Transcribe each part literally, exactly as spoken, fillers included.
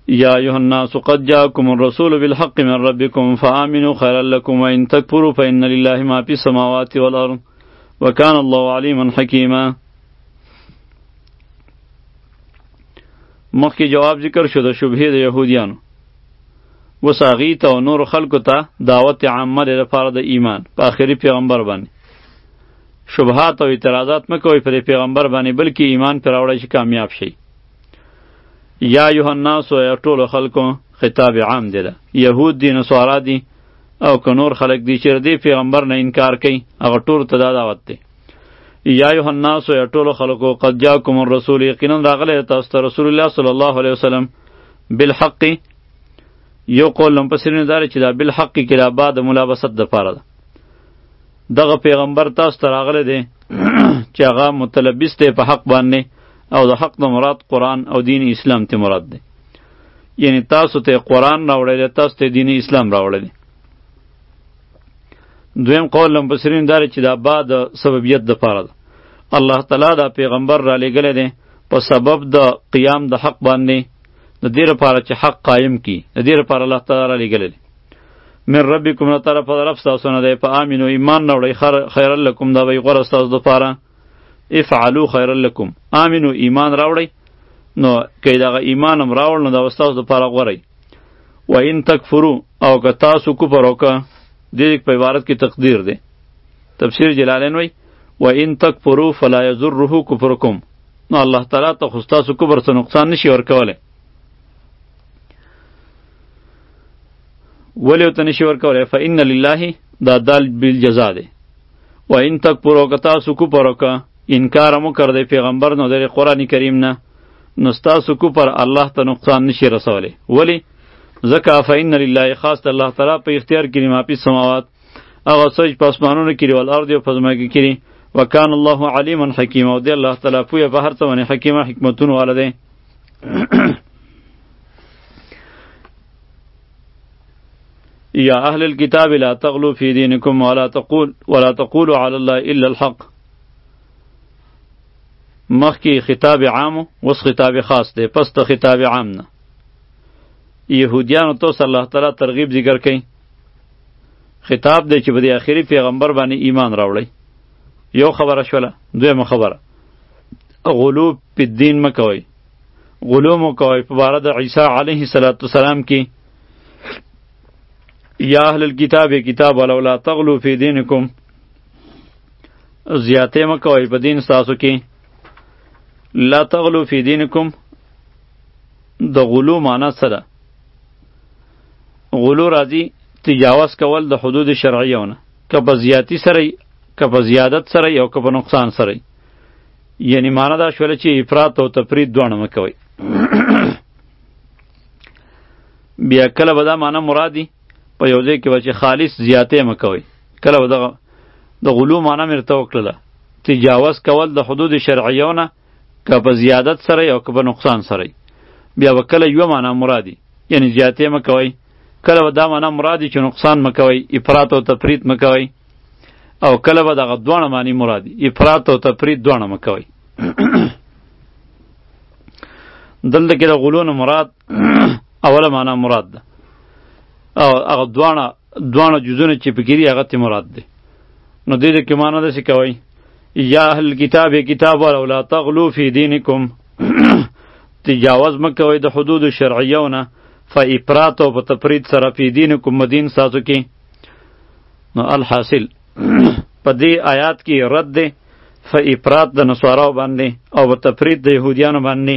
یا ایها الناس قد جاءکم الرسول بالحق من ربکم فآمنوا خیرا لکم وإن تکفروا فإن لله ما فی السماوات والأرض وکان الله علیما حکیما. مخکې جواب ذکر شو د شبهې د یهودیانو. اوس هغې ته او نورو خلکو ته دعوت عامه دی لپاره د ایمان په آخري پیغمبر باندې. شبهات او اعتراضات مه کوئ په دې پیغمبر باندې، بلکې ایمان پرې راوړئ چې کامیاب شئ. یا ایها الناس یا ټولو خلکو خطاب عام دی ده. یهود دي، نصارا دي او که نور خلک دي چې د دې پیغمبر نه انکار کوي، هغه ټولو ته دا دعوت دی. یا ایها الناس یا ټولو خلکو قد جاءکم الرسول، یقینا راغلی تاسو ته رسول الله صلی الله علیه وسلم بالحق. یو قول لمپسرین داره چې دا بالحق کې دا بعد ملابست دپاره ده. دغه پیغمبر تاسو ته راغلی دی چې هغه متلبس دی په حق باندې، او د حق د مراد قرآن او دین اسلام ته مراد دی. یعنی تاسو ته قرآن راوړی دی، تاسو ته دین اسلام راوړی دی. دویم قول لمپسرین داره چې دا بعد سببیت دپاره ده. الله تعالی دا پیغمبر را لېږلی دی په سبب د قیام د حق باندې، د دې لپاره چې حق قایم کی. د دې لپاره الله تعالی را لېږلی دی. من ربکم له طرفه د رب ستاسو نه دی. فآمنو ایمان راوړئ خیرا لکم، دا به یې غوره ستاسو دپاره. افعلوا خیرا لکم، آمنو ایمان راوړئ، نو که دغه ایمان هم راوړ نو دا به ستاسو دپاره غوره. و ان تکفرو، او که تاسو کفر وکړه، دې په عبارت کې تقدیر دی. تفسیر جلالین وایي و ان تکفروا فلا یضره کفرکم، نو الله تعالی ته خو ستاسو کفر څه نقصان نشي ورکولی. ولی ورته نشي ورکولی؟ فإن لله، دا دال بالجزا دی. و ان تکفروا، که تاسو کفر وکړه، انکار مو کړ د پیغمبر نو د قرآن کریم نه، نو ستاسو کفر الله ته نقصان نشي رسولی. ولی؟ ځکه فإن لله، خاص د الله تعالی په اختیار کې ما فی السماوات، هغه څه چې په اسمانونو کې دي، والارض او په ځمکه کې دي. وکان الله علیما حکیما، او دی الله تعالی پوهه په هر څه باندې حکیمه حکمتونه والا دی. یا اهل الكتاب لا تغلوا فی دینکم ولا تقول ولا تقولوا علی الله الا الحق. مخکې خطاب عام اوس خطاب خاص دی. پس ته خطاب عام نه یهودیانو ته الله تعالی ترغیب ذکر کوي. خطاب دی چې په دې آخري پیغمبر باندې ایمان راوړئ. یو خبره شوله. دویمه خبره، غلو په دین مه کوئ. غلو مو کوئ په باره د عیسی علیه السلام کې. یا اهل الکتاب کتاب ولو لا تغلو فی دینکم، زیاتې مه کوئ په دین ستاسو کې. لا تغلو فی دینکم، د غلو معنی څه ده؟ غلو راځي تجاوز کول د حدود شرعیونه، که په زیاتی سره، که په زیادت سره، او که په نقصان سره. یعنی معنی دا شوله چې افراط او تفرید دواړه مه کوئ. بیا کله به دا معنی مرادي په یو ځای کې به چې خالص زیاتې مه کوئ. کله به دغه د غلو معنی مې ورته وکړله، تجاوز کول د حدود شرعیونه، که په زیادت سره او که په نقصان سره. بیا به کله یوه معنی مرادي، یعنی زیاتې مه کوئ. کله به دا معنی مرادي چې نقصان مه کوئ، افراط او تفرید مه کوئ. او کله به دغه دواړه معنی مرادي، افراط او تفرید دواړه مه کوئ. دلته کې د غلو نه مراد اوله معنی مراد ده، او هغه دواړه دواړه جزونه چې پکې دي هغه ته مراد دي. نو دې کې معنی داسې کوئ، یا اهل الکتاب کتاب ولو لا تغلو فی دینکم، تجاوز مه کوئ د حدود شرعیونه، فافراط او په تفرید سره فی دینکم مدین ساتو کې. نو الحاصل په دې آیات کې رد دی فافراط د نصاراو باندې او په تفرید د یهودیانو باندې.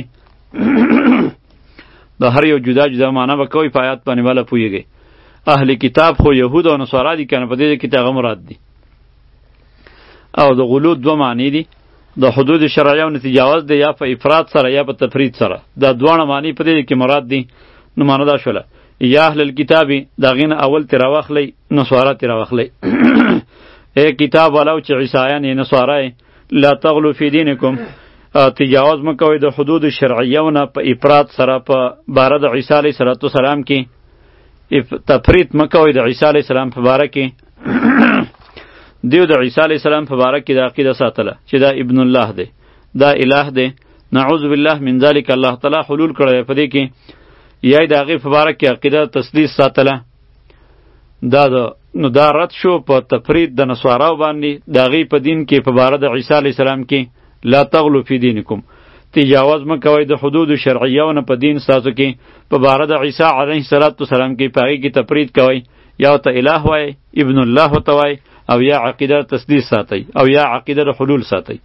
د هر یو جدا جدا معنی به کوئ، په آیات باندې والا پوهیږئ. اهل کتاب خو یهود او نصارا دي کنه، په دې کې هغه مراد دي. او د غلو دوه معنی دي، د حدود شرعیه نه تجاوز دی، یا په افراط سره یا په تفرید سره. دا دواړه معنی په دې کې مراد دي. نو معنی دا شوله، یا اهل الکتاب دا غینه اول تیر واخلی، نصارا تیر واخلی. اے کتاب والاو چې عیسایان یې نصارا لا تغلو فی دینکم، تجاوز مه کوئ د حدود شرعیونه په افراط سره په باره د عیسی علیه السلام کې. تفرید مه کوئ د عیسی علیه السلام په باره کې. دیو د عیسی علیه السلام په باره کې د عقیده ساتله چې دا ابن الله دی، دا اله دی. نعوذ بالله من ذلک. الله تعالی حلول کړی په دې کې. یا د هغې په باره کې عقیده تسلیث ساتله. دا د نو دا رد شو په تفرید د نصاراو باندې د هغې په دین کې په باره د عیسی علیه السلام کې. لا تغلو فی دینکم، تجاوز مه کوئ د حدود شرعیو نه په دین ستاسو کې په باره د عیسی علیه السلام کې په هغې کې تفرید کوئ، یا ورته اله وایئ، ابن الله ورته وایئ، او یا عقیده تسلیث ساتئ، او یا عقیده د حلول ساتئ.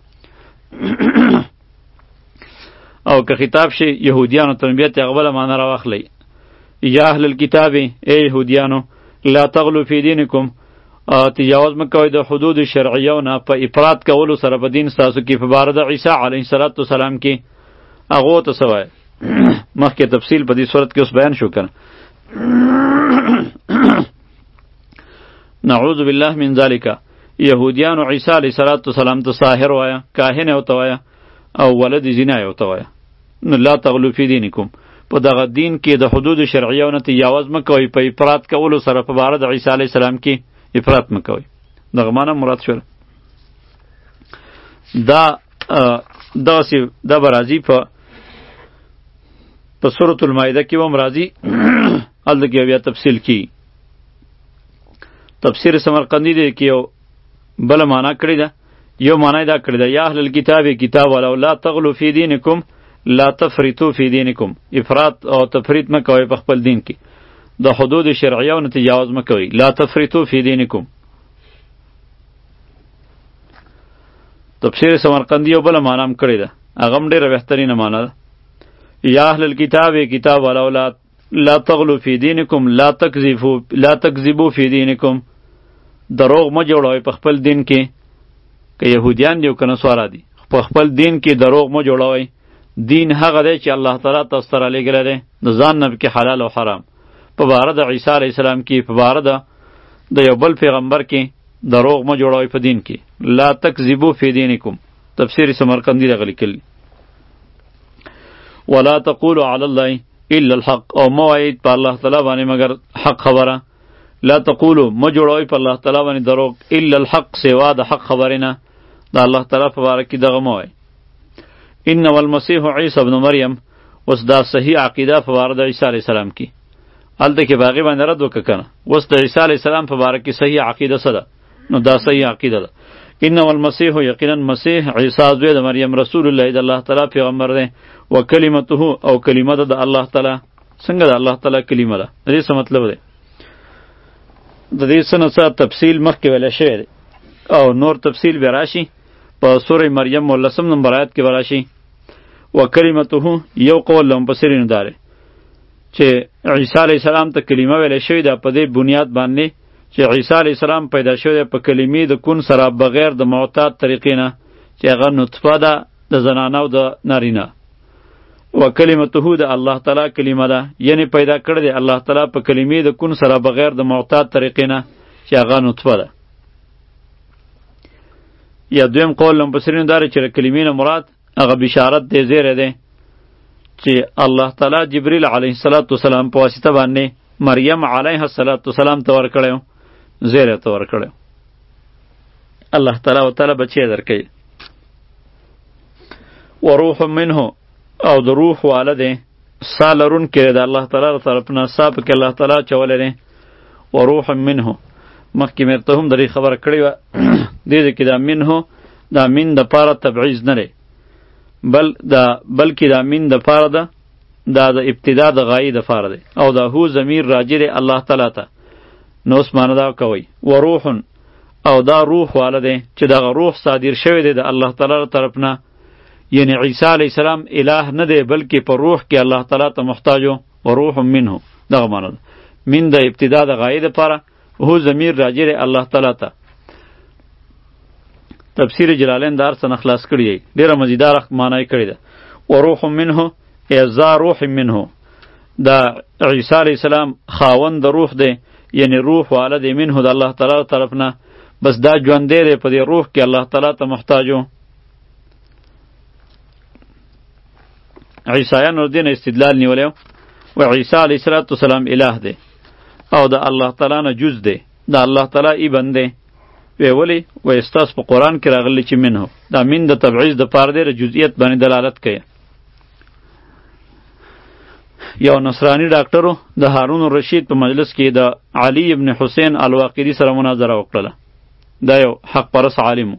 او که خطاب شي یهودیانو ته بیا ترې هغه بله معنی راواخلئ. یا اهل الکتاب، ای یهودیانو، لا تغلو فی دینکم، تجاوز مه کوئ د حدود شرعیو نه په افراط کولو سره په دین ستاسو کې په باره د عیسی علیه السلام کې. هغو ته څه وایه؟ مخکې تفصیل په دې صورت کې اوس بیان شو که نه. نعوذ بالله من ذالک. یهودیانو عیسی علیه السلام ته ساحر وایه، کاهن یې ورته وایه، او ولد زنا یې ورته وایه. نو لا تغلو فی دینکم، په دغه دین کې د حدود شرعیو نه تجاوز مه کوئ په افراط کولو سره په باره د عیسی علیه السلام کې افراط مه کوئ. دغه معنی مراد شوله. دا دغسې دا به راځي په په سورة المائده کې به هم راځي، هلته کې بیا تفصیل کیږي. تفسیر سمرقندی دی کې یو بله معنا کړې ده، یو معنا دا کړې ده یا اهل الکتاب کتاب ولو لا تغلو فی دینکم لا تفریطو فی دینکم، افراط او تفریط مه کوئ په خپل دین کې، د حدود شرعیو نه تجاوز مه کوئ. لا تفریطو فی دینکم. تفسیر سمرقندی یو بله معنا هم کړې ده، هغه هم ډېره بهترینه معنا ده. یا اهل الکتاب کتاب ولو لا لا تغلو فی دینکم لا تکذبوا لا تکذبوا فی دینکم، دروغ مه جوړوئ په خپل دین کې، که یهودیان دي او که نصارا دي، په خپل دین کې دروغ مه جوړوئ. دین هغه دی چې الله تعالی تاسو ته رالیږلی دی، د ځان نه پکې حلال او حرام. په باره د عیسی علیه السلام کې، په باره د د یو بل پیغمبر کې دروغ مه جوړوئ په دین کې. لا تکذبوا فی دینکم، تفسیر سمرقندی دغه لیکلي. ولا تقولوا علی الله الا الحق، او مه وایئ په الله تعالی باندې مگر حق خبره. لا تقولوا مه جوړوئ په الله تعالی باندې دروغ الا الحق، سوا د حق خبرې نه، د الله تعالی په باره کې دغه مه وایئ. ان والمسیح عیسی ابن مریم، اوس دا صحیح عقیده په باره د عیسی علیه السلام کې هلته کې باغې باندې رد وکړه که نه. اوس د عیسی علیه السلام په باره کې صحیح عقیده څه ده؟ نو دا صحیح عقیده ده. ان والمسیح، یقینا مسیح عیسی زوی د مریم، رسول الله د الله تعالی پیغمبر دی، و کلمته، او کلمه ده د الله تعالی. څنګه د الله تعالی کلمه ده؟ د دې څه مطلب دی؟ د دې څه نه څه تفصیل مخکې ویلی شوی دی، او نور تفصیل بیا راشي په سوره مریم ولسم نمبر آیت کې به راشي. و کلمته، یو قول له مفسرینو دا دی چې عیسی علیه السلام ته کلمه ویلی شوې ده په دې بنیاد باندې چې عیسی علیه السلام پیدا شوی دی په کلمې د کون سره بغیر د معتاد طریقې نه، چې هغه نطفه ده د زنانه او د نارینه. و کلمته د الله تعالی کلمه ده، یعنی پیدا کړی دی الله تعالی په کلمې د کون سره بغیر د معتاد طریقې نه چې هغه نطفه ده. یا دویم قول له مفسرینو دا دی چې د کلمې نه مراد هغه بشارت دی، زیری دی چې الله تعالی جبریل علیه السلام په واسطه باندې مریم علیه السلام ته ورکړی و، زیری ته ورکړی و. الله تعالی ورته بچی درکوي. و روح منه، او د روح واله دی، سا لرونکی دی د الله تعالی له طرف نه، سا پکې الله تعالی اچولی دی. و روح منه، مخکې مې ورته هم د دې خبره کړې وه، دې ځای کې دا منه دا من دپاره تبعیض نه دی، بل دا بلکې دا من دپاره ده، دا د ابتدا د غایې دپاره دی، او دا هو ضمیر راجع دی الله تعالی ته. نو اوس معنی دا کوئ و روح، او دا روح واله دی چې دغه روح صادر شوی دی د الله تعالی له طرف نه، یعنی عیسی علیه السلام اله نه دی بلکې په روح کې الله تعالی ته محتاج و. روح منه دغه معنی ده، من د ابتدا د غایې دپاره، هو ضمیر راجع دی الله تعالی ته. تفسیر جلالین دار څخه خلاص کړی دی، ډیره مزیدار معنی کړی ده. و روح منه ازا روح منه، دا عیسی علیه السلام خاوند د روح دی، یعنی روح واله دی منه د الله تعالی طرف نه، بس دا ژوندی دی په دې روح کې الله تعالی ته محتاج و. عیسایانو دین استدلال نیولی و عیسی علیه السلام اله دی او د الله تعالی نه جز دی، د الله تعالی ای بنده وی ولی و استاس په قرآن کې راغلی چې منه، دا من د تبعیض د پاره دی، جزئیت باندې دلالت کوي. یو نصرانی ډاکټرو د هارون الرشید په مجلس کې د علی ابن حسین الواقدی سره مناظره وکړله. دا یو حق پرس عالم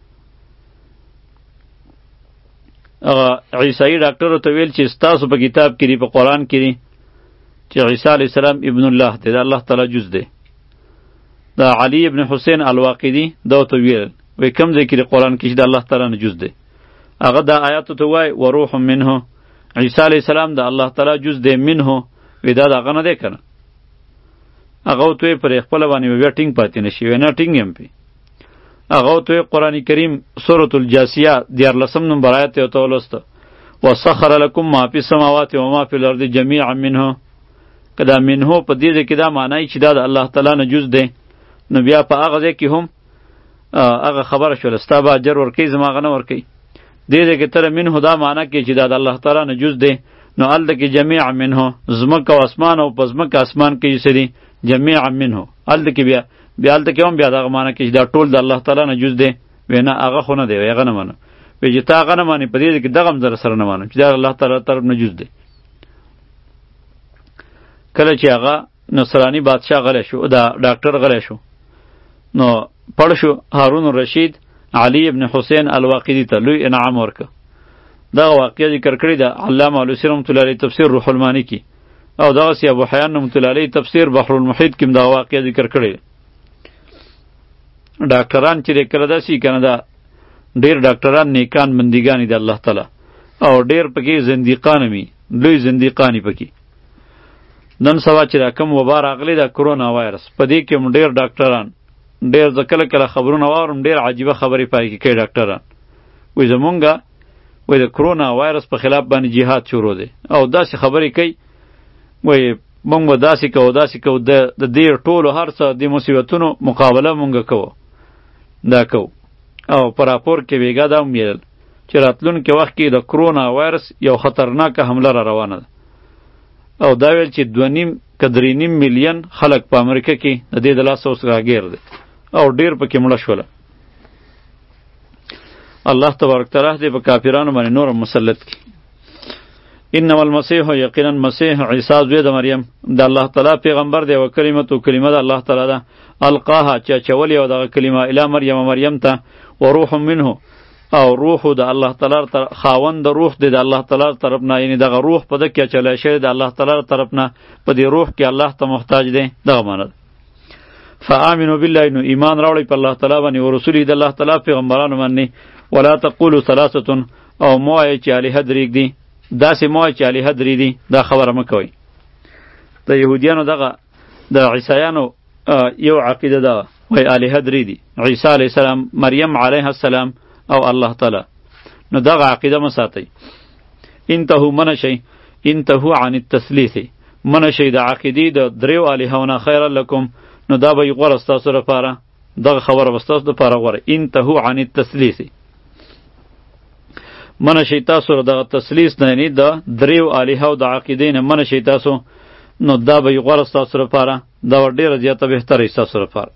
هغه عیسائی ډاکټرو ته ویل چې ستاسو په کتاب کې دی، په قرآن کې دی چې عیسی علیه السلام ابن الله دی، د الله تعالی جز دی. دا علی ابن حسین الواقدی دا ته ویل وی کوم ځای کې د قرآن کې چې د الله تعالی نه جز دی. هغه دا آیاتو ته وای و روح منه، عیسی علیه السلام د الله تعالی جز دی منه، وی دا دغه نه دی کنه. هغه ته پر خپل باندې بیا ټینګ پاتې نشي، وی نه ټینګ یم پی. هغه ته قرآن کریم سورۃ الجاثیه دیارلسم نمبر آیت ته ولسته وسخر لكم ما فی السماوات و ما فی الارض جميعا منه. کدا منه په دې کې دا معنی چې دا د الله تعالی نه جز دی، نو بیا په هغه ځای کې هم هغه خبره شول ستا به اجر ورکوي زما هغه نه ورکوي. دې ځای کې تر منه دا معنی کې چې دا د الله تعالی نه جز دی، نو هلته کې جمیع منه ځمکه او اسمان او په ځمکه اسمان کې څه دي جمیع منه، هلته کې بیا بیا هلته کې هم بیا دغه معنی کې چې دا ټول د الله تعالی نه جز دی. وی نه هغه خو نه دی، هغه نه منم. وی چې تا هغه نه مانې په دې ځای کې دغه هم زه سره نه مانم چې دا الله تعالی طرف نه جز دی. کله چې هغه نصرانی بادشاه غلی شو، دا ډاکټر غلی شو، نو پړ شو هارون الرشید علی ابن حسین الواقدی ته لوی انعام ورکه. دغه واقعه ذکر کړی د علامه علوسی رحمت الله علیه تفسیر روح المانی کې، او دغسې ابو حیان رحمت الله علیه تفسیر بحر المحیط کې هم دغه واقعه ذکر کړی. ډاکټران چې کله داسې که نه دا ډېر ډاکټران نیکان بندګانې د الله تعالی، او ډېر پکې زندیقان وي، لوی زندیقان پکې. نن سبا چې دا کوم وبا راغلی دا کرونا وایرس، په دې کې هم ډېر ډاکټران ډېر زه کله کله خبرونه واورم ډېر عجیبه خبرې پای کې کوي ډاکټران. وایي زمونږه وایي د کرونا وایرس په خلاف باندې جهاد شروع دی، او داسې خبرې کوي وایي مونږ به داسې کوو داسې کوو، د دې ټولو هر څه د مصیبتونو مقابله مونږ کوو دا کوو. او په راپور کې ویګا دا هم ویل چې راتلونکي وخت کې د کرونا وایرس یو خطرناکه حمله را روانه ده، او دا ویل چې دوه نیم که درې نیم میلیون خلک په امریکا کې د دې د لاسه اوس راګیر دی، او ډېر پکې مړه شوله. الله تبارک تعالی دې په کافرانو باندې نور مسلط کړي. انما المسیح یقینا مسیح عیسی زوی د مریم د الله تعالی پیغمبر دی، او کلمت او کلمه د الله تعالی ده. القاها چې چول یو دغه کلمه الی مریم مریم ته، و روح منه او روح د الله تعالی خاوند د روح دی د الله تعالی طرف نه، یعنی دغه روح په دکې چلای شوی د الله تعالی طرف نه، په دې روح کې الله ته محتاج دی، دغه معنی ده. فآمنوا بالله، نو ایمان راوړئ په الله تعالی باندې، او رسوله د الله تعالی پیغمبرانو باندې. ولا تقولوا ثلاثه، او مو وایئ چې الهه درې دي، داسې مو وایئ چې الهه درې دي، دا خبره مه کوئ. د یهودیانو دغه د عیسایانو یو عقیده ده، وایي الهه درې دي، عیسی علیه السلام، مریم علیه السلام او الله تعالی. نو دغه عقیده مه ساتئ. انتهوا منه شئ، انتهوا عن التثلیث، منه شئ د عقیدې د دریو الههونه، خیر لکم، نو دا به غوره ستاسو لپاره، دغه خبره به ستاسو لپاره غوره. انتهوا عن التثلیث، منه شئ تاسو دغه تثلیث نه، یعنی د دریو الهو د عقیدې نه منه شئ تاسو، نو دا به غوره ستاسو لپاره، دا ډېره زیاته بهتره ستاسو لپاره.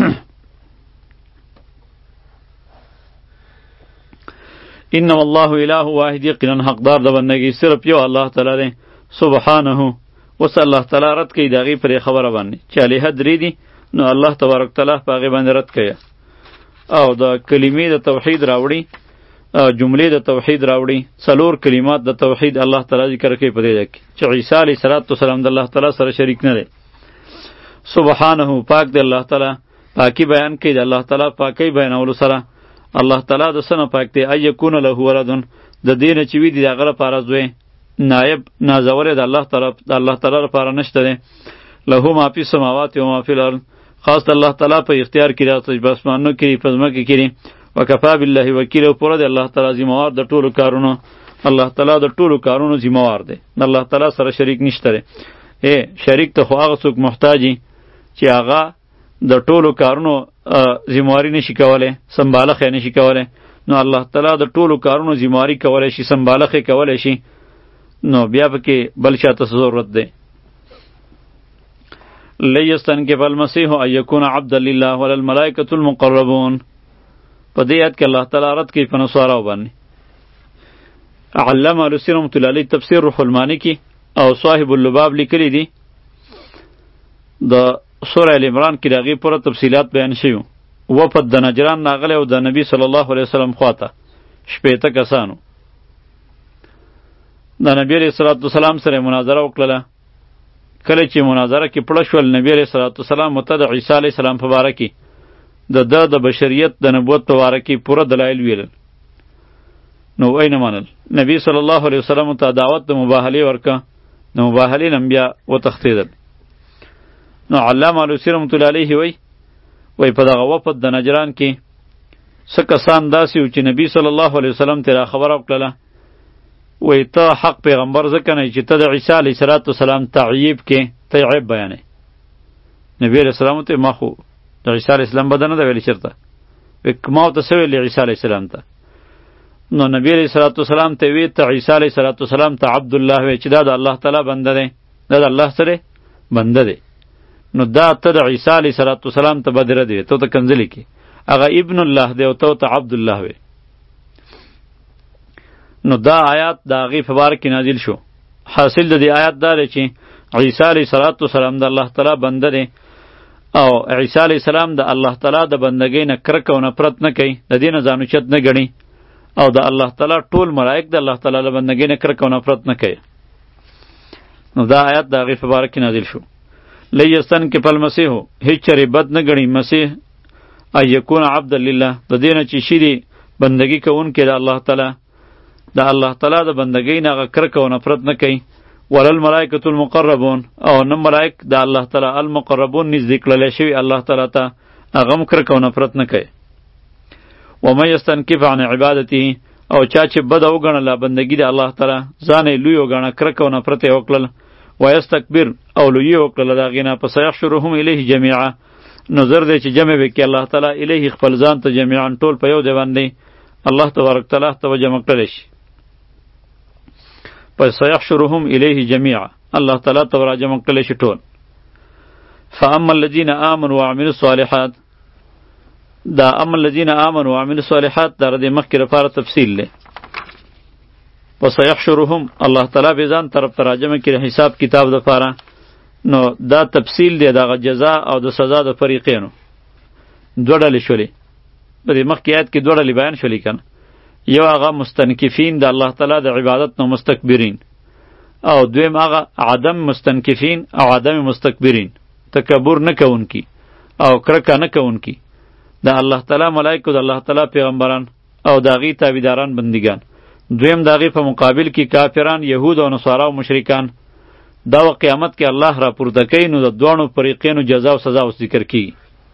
انما الله اله واحد، یقینا حقدار د بندګۍ صرف یو الله تعالی دی. سبحانه، وس الله تعالی رد کوي دغې پرې خبره باندې چې الهه درې دي، نو الله تبارک تعالی په هغې باندې رد کوي، او د کلمې د توحید راوړي، جملې د توحید راوړي، څلور کلمات د توحید الله تعالی ذکر کوي په دې ځای کې چې عیسی علیه السلام د الله تعالی سره شریک نه دی. سبحانه، پاک دی الله تعالی، پاکی بیان کوي د الله تعالی پاکی بیانولو سره. الله تعالی د څه نه پاک دی؟ ان یکون له ولدن، د دې نه چې وي د هغه لپاره زوی، نایب نازولی د الله تعالی د الله تعالی لپاره نشته دی. له ما فی السماوات و ما فی الارض، خاص د الله تعالی په اختیار کې راځي، په اسمانونو کې په ځمکه کې. وکفا بالله وکیل، او پوره د الله تعالی ذمہوار د ټولو کارونو، الله تعالی د ټولو کارونو ذمہوار دی، الله تعالی سره شریک نشته دی. ای شریک ته خو هغه څوک محتاجی چې هغه د ټولو کارونو ذمہواری نشي کولای، سمبالښ یې نشي کولای، نو الله تعالی د ټولو کارونو ذمہواری کولای شي، سمبالښ یې کولای شي، نو بیا پکې بل چاته ضرورت دی. لیستنکف المسیح ان یکون عبدا لله وللملائکة المقربون، په دې آیت کې الله تعالی رد کوي په نصاراو باندې. علامه علوسی رحمت الله علیه تفسیر روح المانی کې او صاحب اللباب لیکلی دي د سوره ال عمران کې د هغې پوره تفصیلات بیان شوي. وفد د نجران راغلی او د نبي صلی الله علیه وسلم خواته شپېته کسانو د نبی علیه صلات وسلام سره مناظره وکړله. کله چې مناظره کې پړه شول، نبی علیه صلات وسلام ورته د عیسی علیه السلام په باره کې د ده د بشریت د نبوت په باره کې پوره دلایل ویلل. نو وی نه منل. نبی صلی الله علیه وسلم ته دعوت د مباهلې ورکه، د مباهلې نه بیا وتښتېدل. نو علامه علوسي رحمت الله علیه وی وی په دغه وفد د نجران کې څه کسان داسې وو چې نبی صلی الله علیه وسلم ته را خبره وکړله، وی ته حق پیغمبر ځکه نه چې ته د عیسی علیه صلات وسلام تعیب کې ته عیب بیانې. نبی علیه السلام ته ما خو د عیسی علیه السلام بده نه ده ویلې چېرته، وی ما ورته څه ویلې عیسی علیه السلام ته؟ نو نبی علیه صلات وسلام ته وی ته عیسی علیه صلات وسلام ته عبدالله وی چې دا د الله تعالی بنده دی، دا د الله سره بنده دی. نو دا ته د عیسی علیه صلات وسلام ته بدره دی، ته ته کنځلې کې هغه ابن الله دی او ته ته عبدالله وی. نو دا آیات د هغې په باره کې نازل شو. حاصل د دې آیات دا دی چې عیسی علیه صلات وسلام د الله تعالی بنده دی او عیسی علیه السلام د الله تعالی د بندګۍ نه کرکه او نفرت نه کوي، د دې نه ځان اوچت نه ګڼي، او د الله تعالی ټول ملائک د الله تعالی له بندګۍ نه کرکه او نفرت نه کوي. نو دا آیات د هغې په باره کې نازل شو. لیستن کې په المسیح هیڅ چرې بد نه ګڼي مسیح ان یکون عبد لله، د دې نه چې شي دی بندګي کوونکی د الله تعالی، د الله تعالی د بندګۍ نه هغه کرکه او نفرت نه کوي. ولل ملائکة المقربون، او نه ملائک د الله تعالی المقربون نږدې کړلی شوي الله تعالی ته هغه هم کرکه او نفرت نه کوي. ومن یستنکف عن عبادته، او چا چې بده وګڼله بندګي د الله تعالی، ځان یې لوی وګڼه، کرکه او نفرت یې وکړل، ویستکبر او لوی وکړله د هغې نه، پس یحشرهم الیه جمیعا، نو زر دی چې جمع وکړي الله تعالی الیه خپل ځان ته جمیعا ټول په یو ځای باندې الله تبارک تعالی ته جمع کړلی شي. پس یحشرهم الیه جمیعا الله تعالی ته را جمع کړلی شي ټول. فاما الذین آمنوا وعملوا الصالحات، دا اما الذین آمنوا وعملوا الصالحات دا د مخکې لپاره تفصیل دی. پس یحشرهم الله تعالی به ځان طرف ته راجمع کړي حساب کتاب دپاره. نو دا تفصیل دی دغه جزا او د سزا د فریقینو. دوه ډلې شولې په دې مخکې آیت کې، دوه ډلې بیان شولې که نه. یو هغه مستنکفین د الله تعالی د عبادت نه مستکبرین، او دویم هغه عدم مستنکفین او عدم مستکبرین، تکبر نه کوونکي او کرکه نه کوونکي د الله تعالی ملائکو، د الله تعالی پیغمبران او د هغې تابعداران بندگان. دویم د هغې په مقابل کې کافران، یهود او نصارا او مشرکان. دا و قیامت کې الله را پورته کوي، نو د دواړو فریقینو جزا او سزا اوس ذکر کیږي.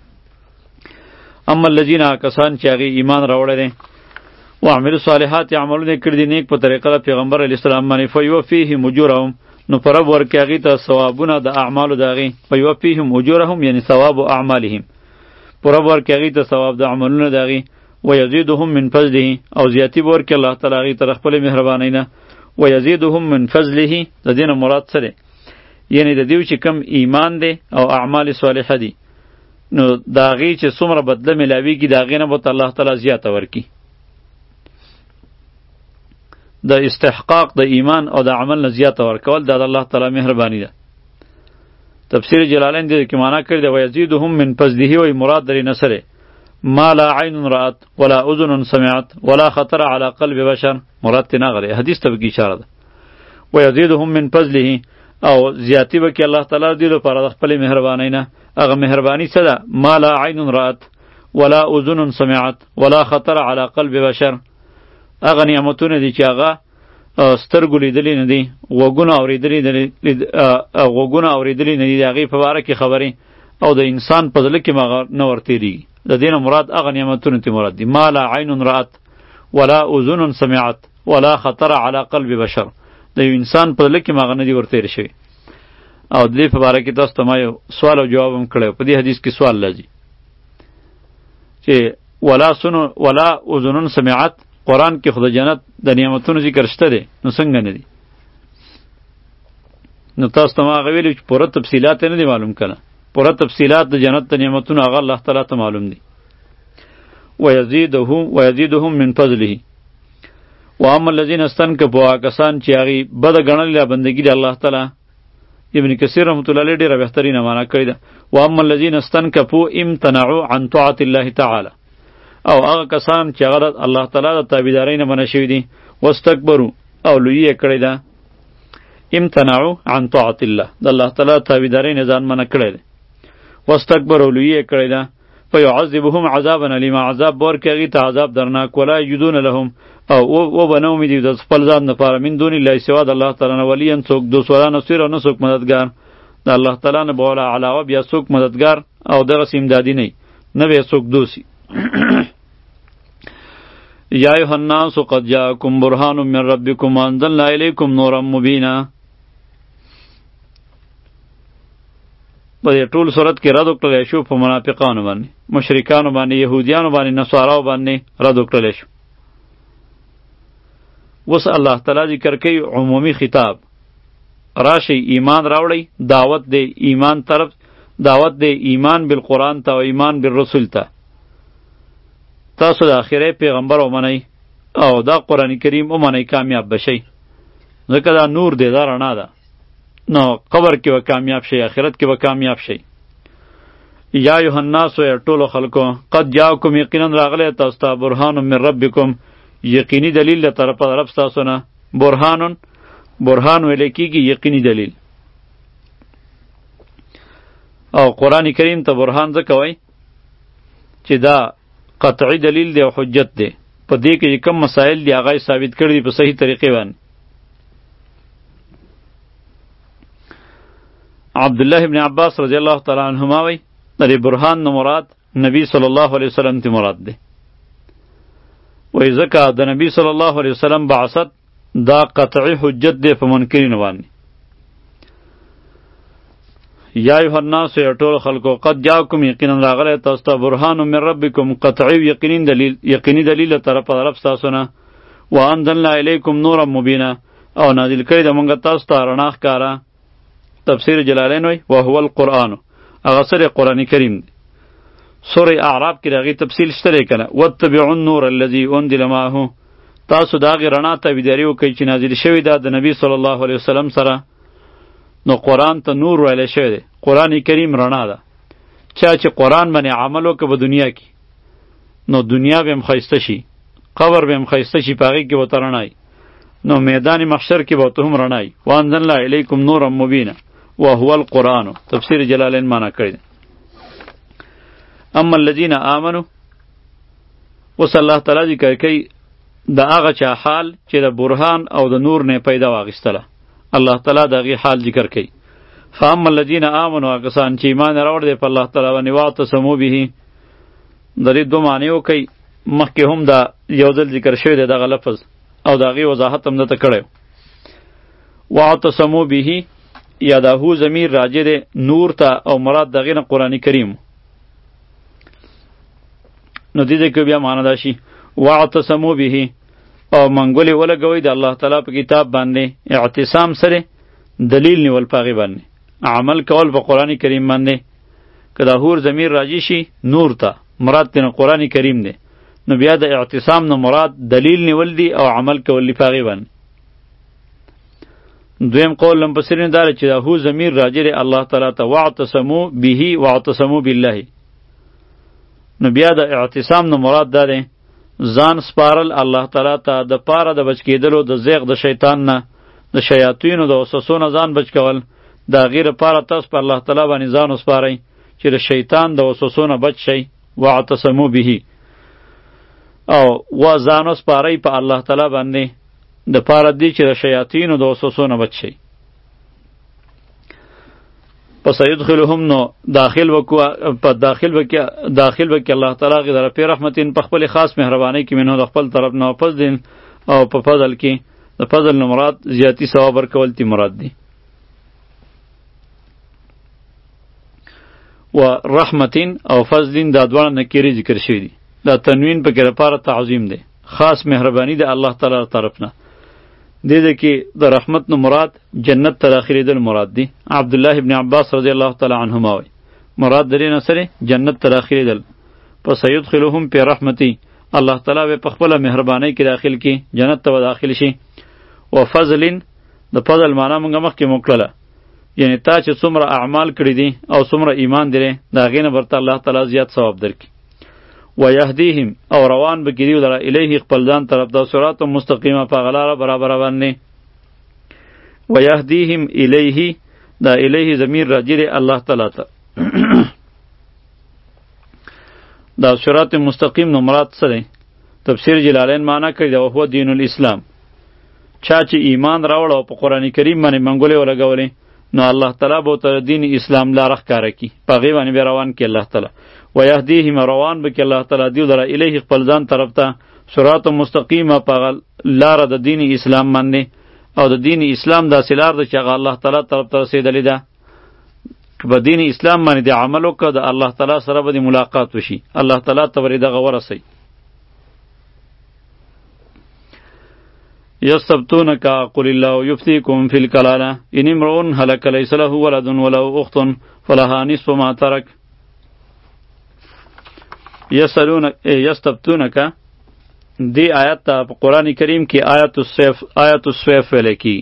اما الذین کسان چې هغې ایمان راوړی دی وعملوا الصالحات، عملونه کړي دي نیک په طریقه د پیغمبر علیه السلام باندې، فیوفیهم اجورهم، نو په رب ورکړي هغې ته ثوابونه د اعمالو د هغې، فیوفیهم اجورهم یعنی ثواب اعمالهم، په رب ورکړي هغې ته ثواب د عملونو د هغې، ویزیدهم من فضله، او زیاتی به ورکړي الله تعالی هغې ته د خپلې مهربانۍ نه، ویزیدهم من فضله د دې نه مراد څه دی؟ یعنی د دیو چې کم ایمان دی او اعمال صالحه دي، نو د هغې چې څومره بدله میلاویږي د هغې نه به الله تعالی زیاته ورکړي. د استحقاق د ایمان او د عمل نه زیاته ورکول دا د الله تعالی مهرباني ده. تفسیر جلالین دې کې معنا کړی دی ویزیدهم من فضله، وی مراد درې نه سره ما لا عین رأت ولا اذن سمعت ولا خطر على قلب بشر، مراد تی نغلی حدیث ته بکی اشاره ده. ویزیدهم من فضله، او زیاتی بکی الله تعالی دې لپاره د خپل مهربانی نه. هغه مهربانی څه ده؟ ما لا عین رأت ولا اذن سمعت ولا خطر على قلب بشر، هغه نعمتونه دي چې هغه سترګو لیدلی نه دي، غوږونه اورېدلی غوږونه اورېدلی نه دي، د هغې په باره کې خبرې، او د انسان په زړه کې هغه نه ورتېرېږي. د دې نه مراد هغه نعمتونه تی مراد دي. ما لا عین رأت ولا اذن سمعت ولا خطر على قلب بشر، د یو انسان په زړه کې هغه نه دي ورتېرې شوي. او د دې په باره کې تاسو ته ما یو سوال او جواب هم کړی. په دې حدیث کې سوال راځي چې ولا سن ولا اذن سمعت، قرآن کې خود جنت د نعمتونو ذکر شته دی، نو څنګه نه دی؟ نو تاسو ته ما هغه ویلي چې پوره تفصیلات یې نه دي معلوم کنه. پوره تفصیلات د جنت د نعمتونو هغه الله تعالی ته معلوم دي. ویزیدهم ویزیدهم من فضله، و اما الذین استنکفوا کسان چې هغې بده ګڼلې بندګي د الله تعالی. ابن کثیر رحمت الله علیه ډېره بهترینه معنا کړې ده. و اما الذین استنکفوا امتنعوا عن طاعة الله تعالی، او هغه کسان چې هغه الله تعالی د تابعدارۍ نه منع شوي دي. واستکبروا، او لوی یې کړې ده. امتنعوا عن طاعة الله، د الله تعالی تابعدارۍ نه ځان منع کړی دی. واستکبروا، لوی یې کړې ده. فیعذبهم عذابا الیما، عذاب به ورکړي هغې ته عذاب درناک. ولا یجدون لهم، او و به نه ومې د خپل ځان دپاره من دون الله سوا د الله تعالی نه ولیا څوک دوست ولا نصیر او نه څوک مددګار. د الله تعالی نه به ولا علاوه بیا څوک مددګار او دغسې امدادي نه وي، نه به یې څوک دوست وي. یا ایها الناس قد جاءکم برهان من ربکم وانزلنا الیکم نورا مبینا. په دې ټول صورت کې رد وکړلی شو په منافقانو باندې، مشرکانو باندې، یهودیانو باندې، نصاراو باندې رد وکړلی شو. اوس الله تعالی ذکر کوي عمومي خطاب، راشئ ایمان راوړئ، دعوت دی ایمان طرف، دعوت دی ایمان بالقرآن ته او ایمان بالرسول ته. تاسو د آخري پیغمبر ومنئ او دا قرآن کریم ومنئ، کامیاب بشئ. ځکه دا نور دی، دا رڼا ده. نو قبر کې به کامیاب شئ، آخرت کې به کامیاب شئ. یا ایها الناس، ای ټولو خلکو، قد جاءکم، یقینا راغلی تاسو ته، برهان من ربکم، یقینی دلیل له طرفه د رب ستاسو نه. برهانون، برهان ویلی کېږي یقیني دلیل. او قرآن کریم ته برهان ځکه وایي چې دا قطعی دلیل دی او حجت دی. په دې کې کوم مسائل دی هغه ثابت کړي دي په صحیح طریقې باندې. عبدالله ابن عباس رضی الله تعالی عنهما وایي د دې برهان نه مراد نبی صلی الله علیه وسلم ته مراد دی. وایي ځکه د نبی صلی الله علیه وسلم بعثت دا قطعی حجت دی په منکرینو باندې. یا ایها الناس، ای ټول خلکو، قد جاءکم، یقینا راغلی تاسو ته، برهان من ربکم، قطعی یقیني دلیل، یقیني دلیل له طرفه د رب ستاسو نه. وانزلنا الیکم نورا مبینا، او نازل کړي د موږ تاسو ته رڼا ښکاره. تفسیر جلالین وایي وهو القرآن، هغه سره قرآن کریم دی. سورې اعراف کې د هغې تفصیل شته دی که نه. واتبعوا النور الذي انزل معه، تاسو د هغې رڼا تابعداري وکئ چې نازل شوې ده د نبي صلی الله علیه وسلم سره. نو قرآن ته نور ویلی شوی دی، قرآن کریم رڼا ده. چا چې قرآن باندې عمل وکړه په دنیا کې، نو دنیا به هم ښایسته شي، قبر به هم ښایسته شي، په هغې کې به ورته رڼا وي. نو میدان محشر کې به ورته هم رڼا وي. وانزلنا الیکم نورا مبینا وهو القرآن، تفسیر جلالین معنا کړی دی. اما الذین آمنوا، اوس الله تعالی ذکر کوي د هغه چا حال چې د برهان او د نور نه پیدا واخیستله. الله تعالی د هغې حال ذکر کوي. فاما الذین آمنوا، هغه کسان چې ایمان راوړ دی په الله تعالی باندې، واعتصموا به، د دې دوه معنی وکئ. مخکې هم دا یو ځل ذکر شوی دی دغه لفظ، او د هغې وضاحت هم دته کړی. واعتصموا به، یا دا هو ضمیر راجع دی نور ته، او مراد د هغې نه قرآن کریم. نو دې کې بیا معنا دا شي واعتصموا به، او منګولې ولګوئ د الله تعالی په کتاب باندې. اعتصام سره دلیل نیول په هغې باندې، عمل کول په قرآن کریم باندې. که دا هور ضمیر راجع شي نور ته، مراد ترې قرآن کریم دی، نو بیا د اعتصام نه مراد دلیل نیول دی او عمل کول دی په هغې باندې. دویم قول لمپسرین داره چې دا هو ضمیر راجع دی الله تعالی ته. واعتصموا به، واعتصموا بالله، نو بیا د اعتصام نه مراد دا دی ځان سپارل الله تعالی ته د پاره د بچ کېدلو د زیغ د شیطان نه، د شیاطینو د وسوسو نه ځان بچ کول. د هغې لپاره تاسو په الله تعالی باندې ځان وسپارئ چې د شیطان د وسوسو نه بچ شئ. واعتصموا به، او و ځان وسپارئ په الله تعالی باندې د پاره دی چې د شیاطینو د وسوسو نه بچ شئ. پس یدخلهم، نو داخل وکو په داخل وکي داخل وکي الله تعالی غي در په رحمتین په خپل خاص مهرباني کې منو د خپل طرف نه پس دین، او په فضل کې د فضل نه مراد زیاتی ثواب ورکول تی مراد دی. و رحمتین او فضلین دا دوه نکری ذکر شوی دي. دا تنوین په کې لپاره تعظیم دی، خاص مهرباني ده الله تعالی طرف نه. دې دې کې د رحمت نو مراد جنت ته داخلېدل مراد دی. عبدالله ابن عباس رضی الله تعالی عنهما وایي مراد درې نه سره جنت ته داخلېدل. پس یدخلهم فی رحمتی، الله تعالی به په خپله مهربانۍ کې داخل کی، جنت ته به داخل شي. و فضلن د فضل معنا مونږ مخکې موکړله، یعنی تا چې څومره اعمال کړي دي او څومره ایمان دی د هغې نه برته الله تعالی زیات ثواب درکړي. و یهدیهم او روان به کړي لره الیه خپل ځان طرف ته صراط مستقیمه په هغه لاره برابره باندې. و یهدیهم الیه دا الیه ضمیر راجع دی الله تعالی ته. دا صراط مستقیم نو مراد څه دی؟ تفسیر جلالین معنا کړی دا هو دین الاسلام. چا چې ایمان راوړ او په قرآن کریم باندې منګولې ولګولې نو الله تعالی به ورته دین اسلام لاره ښکاره کړي، په هغې باندې به روان کړي الله تعالی. و یهدیهم روان به کړي الله تعالی دیو لره الیه خپل ځان طرف ته صراط مستقیمه په هغه لاره د دین اسلام باندې. او د دین اسلام داسې لار ده چې هغه الله تعالی طرف ته رسېدلې ده. که په دین اسلام باندې د عمل وکړه د الله تعالی سره به د ملاقات وشي، الله تعالی ته به دغه ورسوي. یستفتونک قل الله یفتیکم فی الکلاله ان امرؤ هلک لیس له ولد وله اخت فلها نصف ما ترک. یستفتونک دی آیت ته په قرآن کریم کې آیت السیف آیت السیف ویل کی.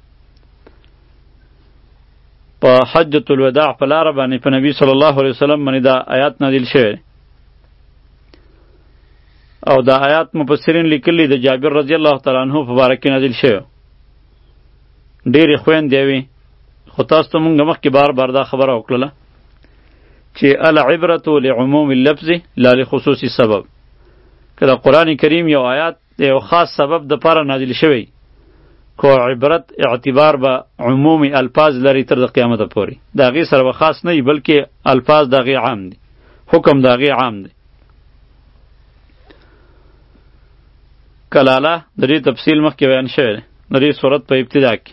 په حجۃ الوداع په لاره باندې په نبی صلی الله علیه وسلم باندې دا آیات نازل شوی او دا آیات مفسرین لیکلی د جابر رضی الله تعالی عنہ په باره کې نازل شوی. ډېرې خویندې وي، خو تاسو ته مونږ مخکې بار بار دا خبره وکړله چې العبرة لعموم اللفظ لا لخصوص السبب. که د قرآن کریم یو آیات د یو خاص سبب د پاره نازل شوی کو عبرت اعتبار به عمومی الفاظ لري تر د قیامت پورې، د هغې سره به خاص نه وي بلکې الفاظ د هغې عام دي، حکم د هغې عام دی. کلاله د دې تفصیل مخکې بیان شوی دی د دې صورت په ابتدا کې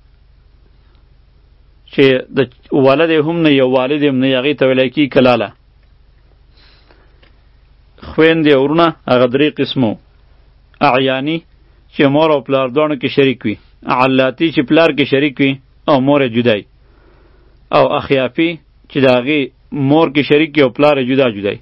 چې د والد هم نه یو والد هم نه هغې ته ویلی کېږي کلاله. خویندې او ورونه هغه درې قسمو: اعیاني چې مور او پلار دواړو کې شریک وي، علاتی چې پلار کې شریک وي او مور یې جدای، او اخیافي چې د هغې مور کې شریک وي او پلار یې جدا جدای.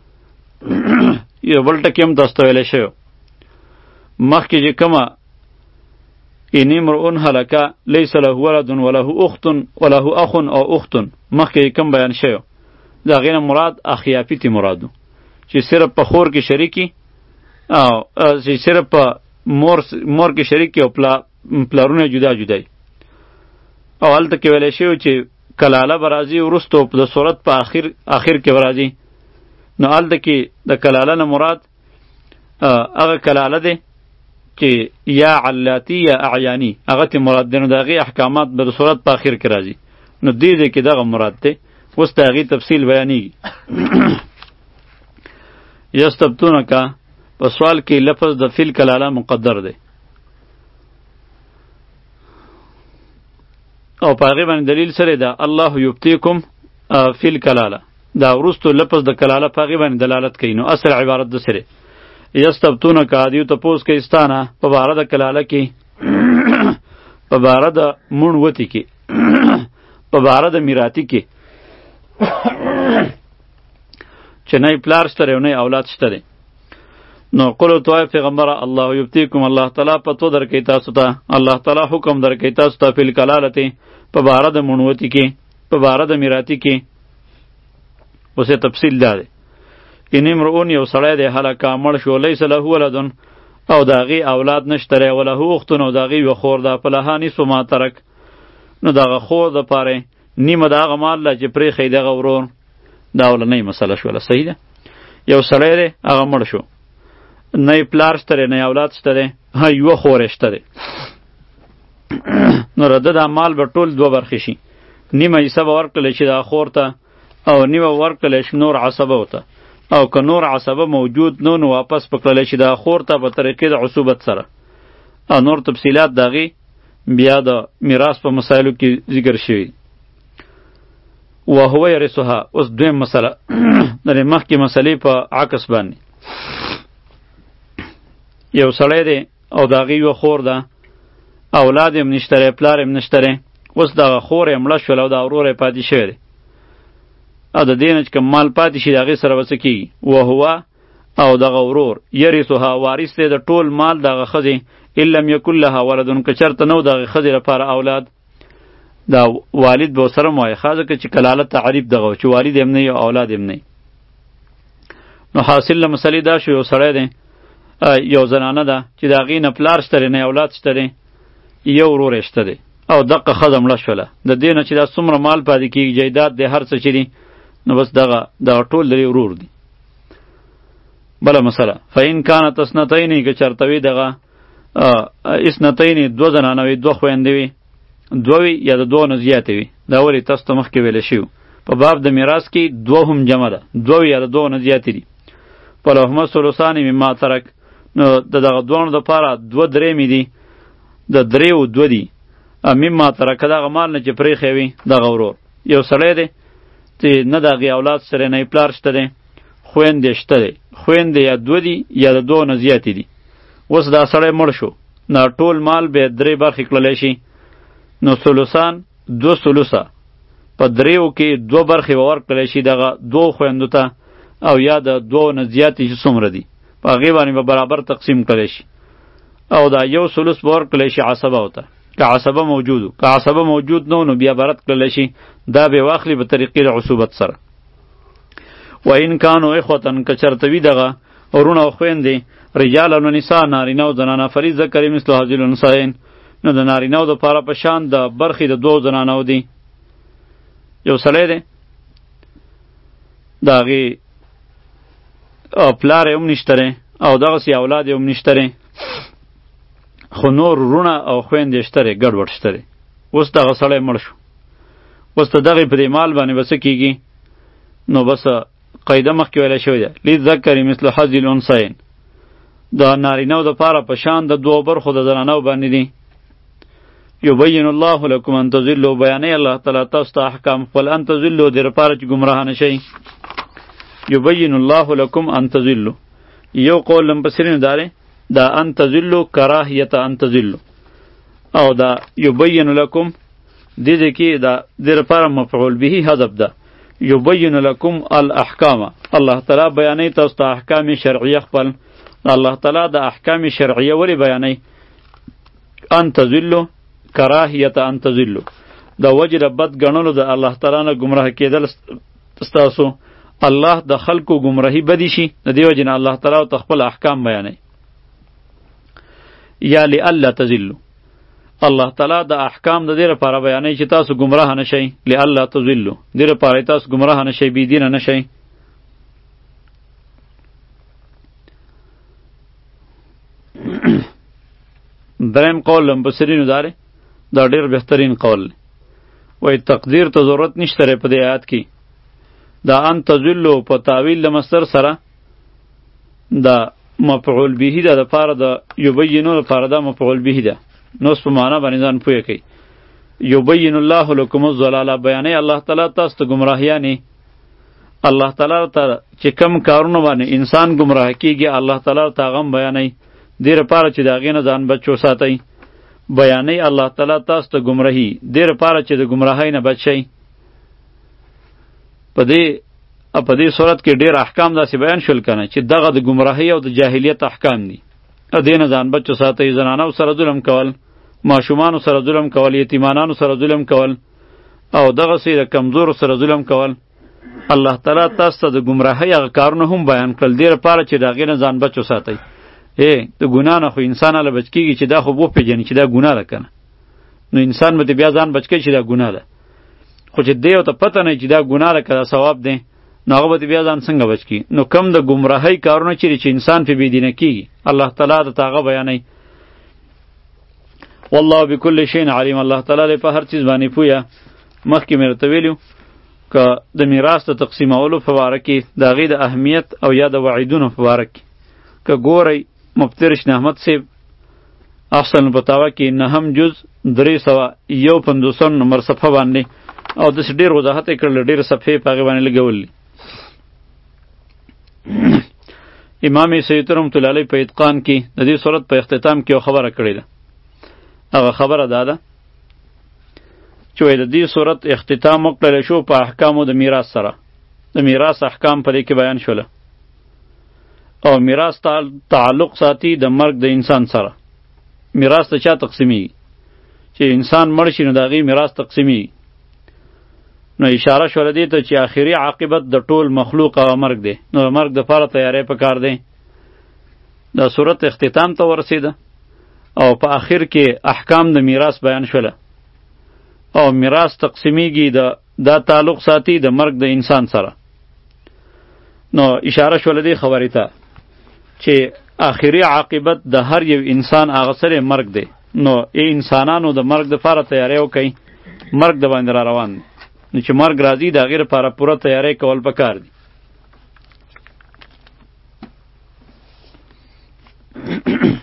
یو بل ټکي هم تاسو ته ویلی شوی مخکې چې کومه ان امرؤ هلک لیس له ولد وله اخت وله اخ او اخت مخکې کوم بیان شوی د هغې نه مراد اخیافي تی مرادو چې صرف په خور کې شریکي او چې صرف په مور مور کې شریکي او پلا پلارونه جدا جدای. او هلته کې ویلی شوی چې کلاله به راځي وروستو د صورت په آخر آخر کې به راځي. نو هلته کې د کلاله نه مراد هغه کلاله دی چې یا علاتی یا اعیانی هغه تی مراد دی. نو د هغې احکامات به د صورت په آخر کې راځي. نو دې دی کې دغه مراد دی. اوس د هغې تفصیل بیانیږي. یستفتونک په سوال کې لفظ د فیل کلاله مقدر دی او په هغې باندې دلیل سره ده الله یفتیکم فیل کلاله. دا وروستو لفظ د کلاله په هغې باندې دلالت کوي. نو اصل عبارت د سره یستفتونک دیو تپوس کوي ستانه په باره د کلاله کې، په باره د مون وتی کې، په باره د میراثي کې چې نه پلار شته دی او نه اولاد شته دی. نو قلو توای پیغمبره الله یفتیکم الله تعالی پتو درکوي تاسو ته، الله تعالی حکم درکوي تاسو ته فی الکلالتې په باره د مونوتي کې، په باره د میراثي کې. اوس یې تفصیل دا دی ان امرؤ یو سړی دی هلکه مړ شو لیس له ولد او د هغې اولاد نشته دی وله اخت او د هغې یوه خور ده فلها نصف ما ترک. نو د هغه خور دپاره نیمه د هغه مال ده چې پرېښی دغه ورور. دا اولنۍ مسله شوله. صحیح ده. یو سړی دی هغه مړ شو، نه یې پلار شته دی نه یې اولاد شته دی، ها یوه خور یې شته دی. نو د ده دا مال به ټول دوه برخې شي. نیمه حصه به ورکړلی شي دغه خور ته او نیمه به ورکړلی شي نور عصبو ته. او که نور عصبه موجود نو نو واپس پکړلی شي دغه خور ته په طریقې د عصوبت سره. او نور تفصیلات د هغې بیا د میراث په مسایلو کې ذکر شوي. و هو یرثها. اوس دویم مسله د مخکې مسلې په عکس باندې. یو سړی دی او د هغې یوه خور ده، اولاد یې هم نشته دی، پلار یې هم نشته دی. اوس دغه خور یې مړه شوله او دا ورور یې پاتې شوی دی. او د دې نه چې کوم مال پاتې شي د هغې سره به څه کېږي؟ و هو او دغه ورور یرثها وارث دی د ټول مال دغه ښځې ان لم یکن لها ولدن که چېرته نه و دغې ښځې لپاره اولاد دا والد به ورسره هم وایي ښه ځکه چې کلالت تعریف دغه و چې والد هم نه وي او اولاد هم نه نو حاصل له مسلې دا شو یو سړی دی یو زنانه ده چې د هغې نه پلار شته دی نه اولاد شته دی یو ورور یې شته دی او دقه ښځه مړه شوله د دې نه چې دا څومره مال پاتې کېږي جایداد دی هر څه چې دي نو بس دغه دغه ټول د ورور دي بله مسله فإن کانت اثنتین که چېرته وي دغه اثنتین دوه زنانه وي دوه خویندې وي دوه وي یا د دوه نه زیاتې وي دا ولې تاسو ته مخکې ویلی شوي په باب د میراث کې دوه هم جمع ده دوه وي یا د دوه نه زیاتې دي فلهما ثلثان مما ترک نو د دغه دواړو دپاره دوه درېمې دي د درېو دوه دي مما ترک دغه مال نه چې پرېښی وي دغه ورور یو سړی دی چې نه د هغې اولاد سره نه پلار شته دی خویندې شته دی خویندې یا دوه دي یا د دوه نه زیاتې دي اوس دا سړی مړ شو نو ټول مال به درې برخې کړلی شي نو ثلثان دوه ثلثه په دریو کې دوه برخې به ورکړلی شي دغه دوو خویندو ته او یا د دوو نه زیاتې چې څومره دي په هغې باندې به برابر تقسیم کړی شي او دا یو ثلث به ورکړلی شي عصبه ته که عصبه موجود که عصبه موجود نه نو بیا به رد کړلی شي دا به واخلي په طریقې د عصوبت سره و این کانو اخوتن که چرته وي دغه ورونه او خویندې رجالا و نساء نارینه او زنانه فریض ذکر مثل هذه الانثیین نو د نارینهو دپاره په شان د برخې د دوو زنانو دي یو سړی دی د هغې پلار یې هم نشته دی او دغسې اولاد یې هم نشته دی خو نور وروڼه او خویندې شته دی ګډوډ شته دی اوس دغه سړی مړ شو اوس د دغې په دې مال باندې به څه کېږي نو بس قاعده مخکې ویلی شوې ده للذکر مثل حظ الانثیین د نارینهو دپاره په شان د دوو برخو د زنانو باندې دي یبین الله لکم ان تضلوا بیانې الله تعالی تاسو ته احکام خپل ان تضلوا دې لپاره چې ګمراه نه شئ یبین الله لکم ان تضلوا یو قول لمپسرینو داره دا ان تضلوا کراهیت ان تضلوا او دا یبین لکم دې دې کې دا دې لپاره مفعول به حذف ده یبین لکم الاحکام الله تعالی بیانې تاسو ته احکام شرعیه خپل الله تعالی د احکام شرعیه ولی بیانې ان تضلوا کراهیت ان تضلوا دا وجه د بد ګڼلو د الله تعالی نه گمراه کېدل ستاسو الله د خلکو گمراهی بدی شي د دې وجه نه الله تعالی ته خپل احکام بیانوي یا لئلا تضلوا الله تعالی د احکام د دې لپاره بیانوي چې تاسو گمراه نه شئ لئلا تضلوا دې لپاره تاسو گمراه نه شئ بی دین نه شئ دریم قول لمبسرینو داره دا ډیر بهترین قول وای تقدیر ته ضرورت نشته په دې آیات کې دا ان تذلوا په تعویل د مصدر سره دا مفعول به ده د پاره د یبینو لپاره دا مفعول به ده نو په معنا باندې ځان پوهه کوي یبین الله لكم الضلال بیانې الله تعالی تاسو ته گمراهیانی الله تعالی ته چې کم کارونه باندې انسان گمراه کیږي الله تعالی ته غم بیانې دیر پاره چې دا غینه ځان بچو ساتي بیانې الله تعالی تاسو ته گمراهی دیر پاره چې د گمراهی نه بچی په دې په دې صورت کې ډیر احکام داسې بیان شول کنه چې دغه د گمراهی او د جاهلیت احکام دي ا دې نه ځان بچو ساتي زنانو سره ظلم کول ماشومان سره ظلم کول یتیمانانو سره ظلم کول او دغه سره کمزور سره ظلم کول الله تعالی تاسو ته د گمراهی هغه کارونه هم بیان کړل دیر پاره چې دا غینه ځان بچو ساتي اے د ګناه نه خو انسان له بچ کیږي چې دا خو بو پیژني چې دا ګناه ده کنه نو انسان به بیا ځان بچ کی چې دا ګناه ده خو چې دیو ته پته نه چې دا ګناه ده کړه ثواب ده نو هغه به بیا ځان څنګه بچ کی نو کم د گمراهی کارونه چې انسان په بيدینه کیږي الله تعالی د تاغه بیانای والله بكل شيء علیم الله تعالی په هر چیز باندې پویا مخکې مې ورته ویلو که د میراث ته تقسیمولو په واره کې د هغې د اهمیت او یا د وعیدونو په واره کې که ګورئ مفتي رشید احمد صاحب احسن الفتاوا کې نهم جز درې سوه یو پنځوسم نمبر صفحه باندې او داسې ډېر وضاحت یې کړل ډېر صفحې په هغې باندې لګولي امام سیوطي رحمة الله علیه په اتقان کې د دې صورت په اختتام کې یو خبره کړې ده هغه خبره دا ده چې وایي د دې صورت اختتام وکړلی شو په احکامو د میراث سره د میراث احکام په دې کې بیان شوله او میراث تعلق ساتي د مرګ د انسان سره. میراث ته چا تقسیمیږي؟ چې انسان مړ شي نو د هغې میراث تقسیمیږي. نو اشاره شوله دې ته چې آخري عاقبت د ټول مخلوق هغه مرګ دی. نو د مرګ دپاره تیاری پکار دی. دا صورت اختتام ته ورسېده او په آخر کې احکام د میراث بیان شوله او میراث تقسیمیږي د دا تعلق ساتي د مرګ د انسان سره. نو اشاره شوله دې خبرې ته چې آخري عاقبت د هر یو انسان هغه سره مرګ دی. نو ای انسانانو د مرګ دپاره تیاری وکئ. مرګ د باندې را روان دی. نو چې مرګ راځي د هغې لپاره پوره تیاری کول پکار دي.